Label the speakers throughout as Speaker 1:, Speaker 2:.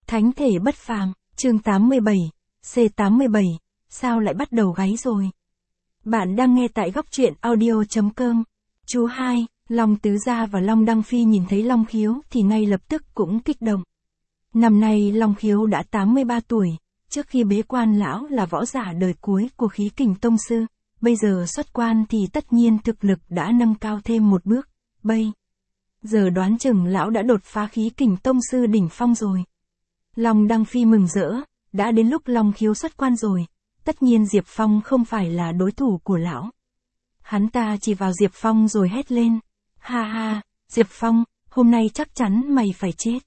Speaker 1: Thánh thể bất phàm, chương 87, C87, sao lại bắt đầu gáy rồi? Bạn đang nghe tại góc truyện audio.com. Chú 2, Long Tứ Gia và Long Đăng Phi nhìn thấy Long Khiếu thì ngay lập tức cũng kích động. Năm nay Long Khiếu đã 83 tuổi, trước khi bế quan lão là võ giả đời cuối của Khí Kình Tông Sư, bây giờ xuất quan thì tất nhiên thực lực đã nâng cao thêm một bước, bây giờ đoán chừng lão đã đột phá Khí Kình Tông Sư đỉnh phong rồi. Long Đăng Phi mừng rỡ, đã đến lúc Long Khiếu xuất quan rồi, tất nhiên Diệp Phong không phải là đối thủ của lão. Hắn ta chỉ vào Diệp Phong rồi hét lên, ha ha, Diệp Phong, hôm nay chắc chắn mày phải chết.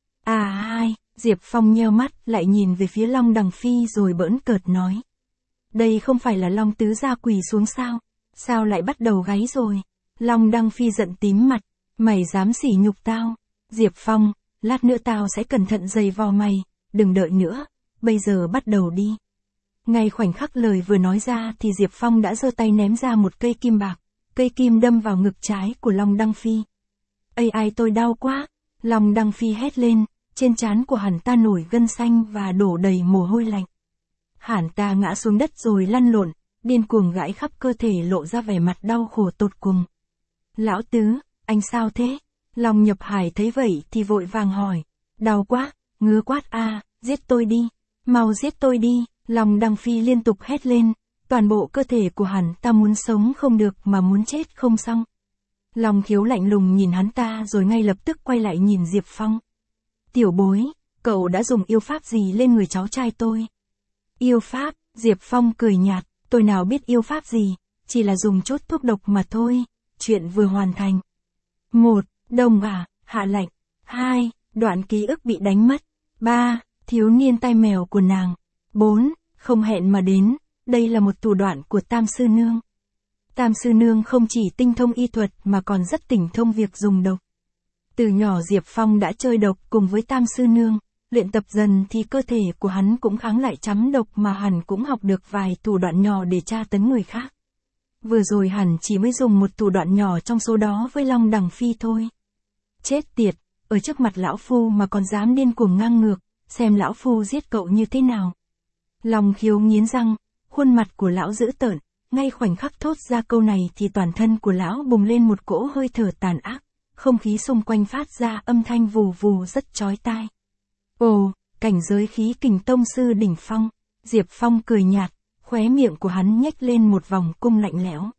Speaker 1: Hai, Diệp Phong nheo mắt lại nhìn về phía Long Đằng Phi rồi bỡn cợt nói. Đây không phải là Long Tứ Gia quỳ xuống sao? Sao lại bắt đầu gáy rồi? Long Đăng Phi giận tím mặt, mày dám sỉ nhục tao? Diệp Phong, lát nữa tao sẽ cẩn thận giày vò mày, đừng đợi nữa, bây giờ bắt đầu đi. Ngay khoảnh khắc lời vừa nói ra thì Diệp Phong đã giơ tay ném ra một cây kim bạc, cây kim đâm vào ngực trái của Long Đăng Phi. Ai tôi đau quá, Long Đăng Phi hét lên, trên trán của hắn ta nổi gân xanh và đổ đầy mồ hôi lạnh. Hắn ta ngã xuống đất rồi lăn lộn, điên cuồng gãi khắp cơ thể lộ ra vẻ mặt đau khổ tột cùng. Lão Tứ, anh sao thế? Long Nhập Hải thấy vậy thì vội vàng hỏi, đau quá, ngứa quát giết tôi đi, mau giết tôi đi. Long Đăng Phi liên tục hét lên, toàn bộ cơ thể của hắn ta muốn sống không được mà muốn chết không xong. Long Khiếu lạnh lùng nhìn hắn ta rồi ngay lập tức quay lại nhìn Diệp Phong. Tiểu bối, cậu đã dùng yêu pháp gì lên người cháu trai tôi? Yêu pháp, Diệp Phong cười nhạt, tôi nào biết yêu pháp gì, chỉ là dùng chút thuốc độc mà thôi, chuyện vừa hoàn thành. 1. Đồng hạ lạnh. 2. Đoạn ký ức bị đánh mất. 3. Thiếu niên tai mèo của nàng. 4. Không hẹn mà đến, đây là một thủ đoạn của Tam Sư Nương. Tam Sư Nương không chỉ tinh thông y thuật mà còn rất tỉnh thông việc dùng độc. Từ nhỏ Diệp Phong đã chơi độc cùng với Tam Sư Nương, luyện tập dần thì cơ thể của hắn cũng kháng lại chấm độc mà hắn cũng học được vài thủ đoạn nhỏ để tra tấn người khác. Vừa rồi hắn chỉ mới dùng một thủ đoạn nhỏ trong số đó với Long Đằng Phi thôi. Chết tiệt, ở trước mặt lão phu mà còn dám điên cuồng ngang ngược, xem lão phu giết cậu như thế nào. Long Khiếu nghiến răng, khuôn mặt của lão dữ tợn, ngay khoảnh khắc thốt ra câu này thì toàn thân của lão bùng lên một cỗ hơi thở tàn ác, không khí xung quanh phát ra âm thanh vù vù rất chói tai. Ồ, cảnh giới Khí Kình Tông Sư đỉnh phong, Diệp Phong cười nhạt, khóe miệng của hắn nhếch lên một vòng cung lạnh lẽo.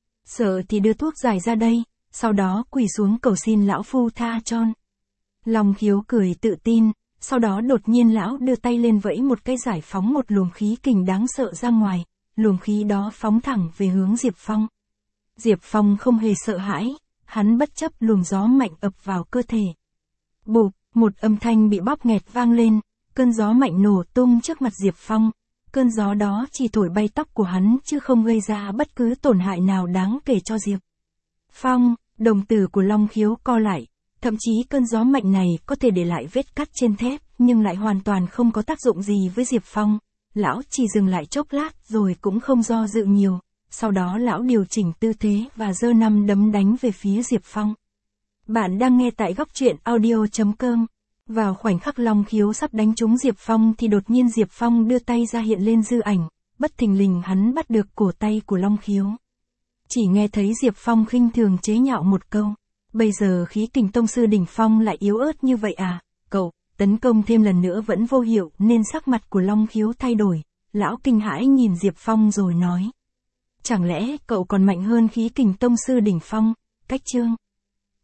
Speaker 1: Sợ thì đưa thuốc giải ra đây, sau đó quỳ xuống cầu xin lão phu tha cho. Long Khiếu cười tự tin. Sau đó đột nhiên lão đưa tay lên vẫy một cây giải phóng một luồng khí kình đáng sợ ra ngoài, luồng khí đó phóng thẳng về hướng Diệp Phong. Diệp Phong không hề sợ hãi, hắn bất chấp luồng gió mạnh ập vào cơ thể. Bụp, một âm thanh bị bóp nghẹt vang lên, cơn gió mạnh nổ tung trước mặt Diệp Phong, cơn gió đó chỉ thổi bay tóc của hắn chứ không gây ra bất cứ tổn hại nào đáng kể cho Diệp Phong. Đồng tử của Long Khiếu co lại. Thậm chí cơn gió mạnh này có thể để lại vết cắt trên thép, nhưng lại hoàn toàn không có tác dụng gì với Diệp Phong. Lão chỉ dừng lại chốc lát rồi cũng không do dự nhiều, sau đó lão điều chỉnh tư thế và giơ năm đấm đánh về phía Diệp Phong. Bạn đang nghe tại góc truyện audio.com. Vào khoảnh khắc Long Khiếu sắp đánh trúng Diệp Phong thì đột nhiên Diệp Phong đưa tay ra hiện lên dư ảnh, bất thình lình hắn bắt được cổ tay của Long Khiếu. Chỉ nghe thấy Diệp Phong khinh thường chế nhạo một câu. Bây giờ Khí Kình Tông Sư đỉnh phong lại yếu ớt như vậy à, cậu, tấn công thêm lần nữa vẫn vô hiệu nên sắc mặt của Long Khiếu thay đổi, lão kinh hãi nhìn Diệp Phong rồi nói. Chẳng lẽ cậu còn mạnh hơn Khí Kình Tông Sư đỉnh phong, cách chương.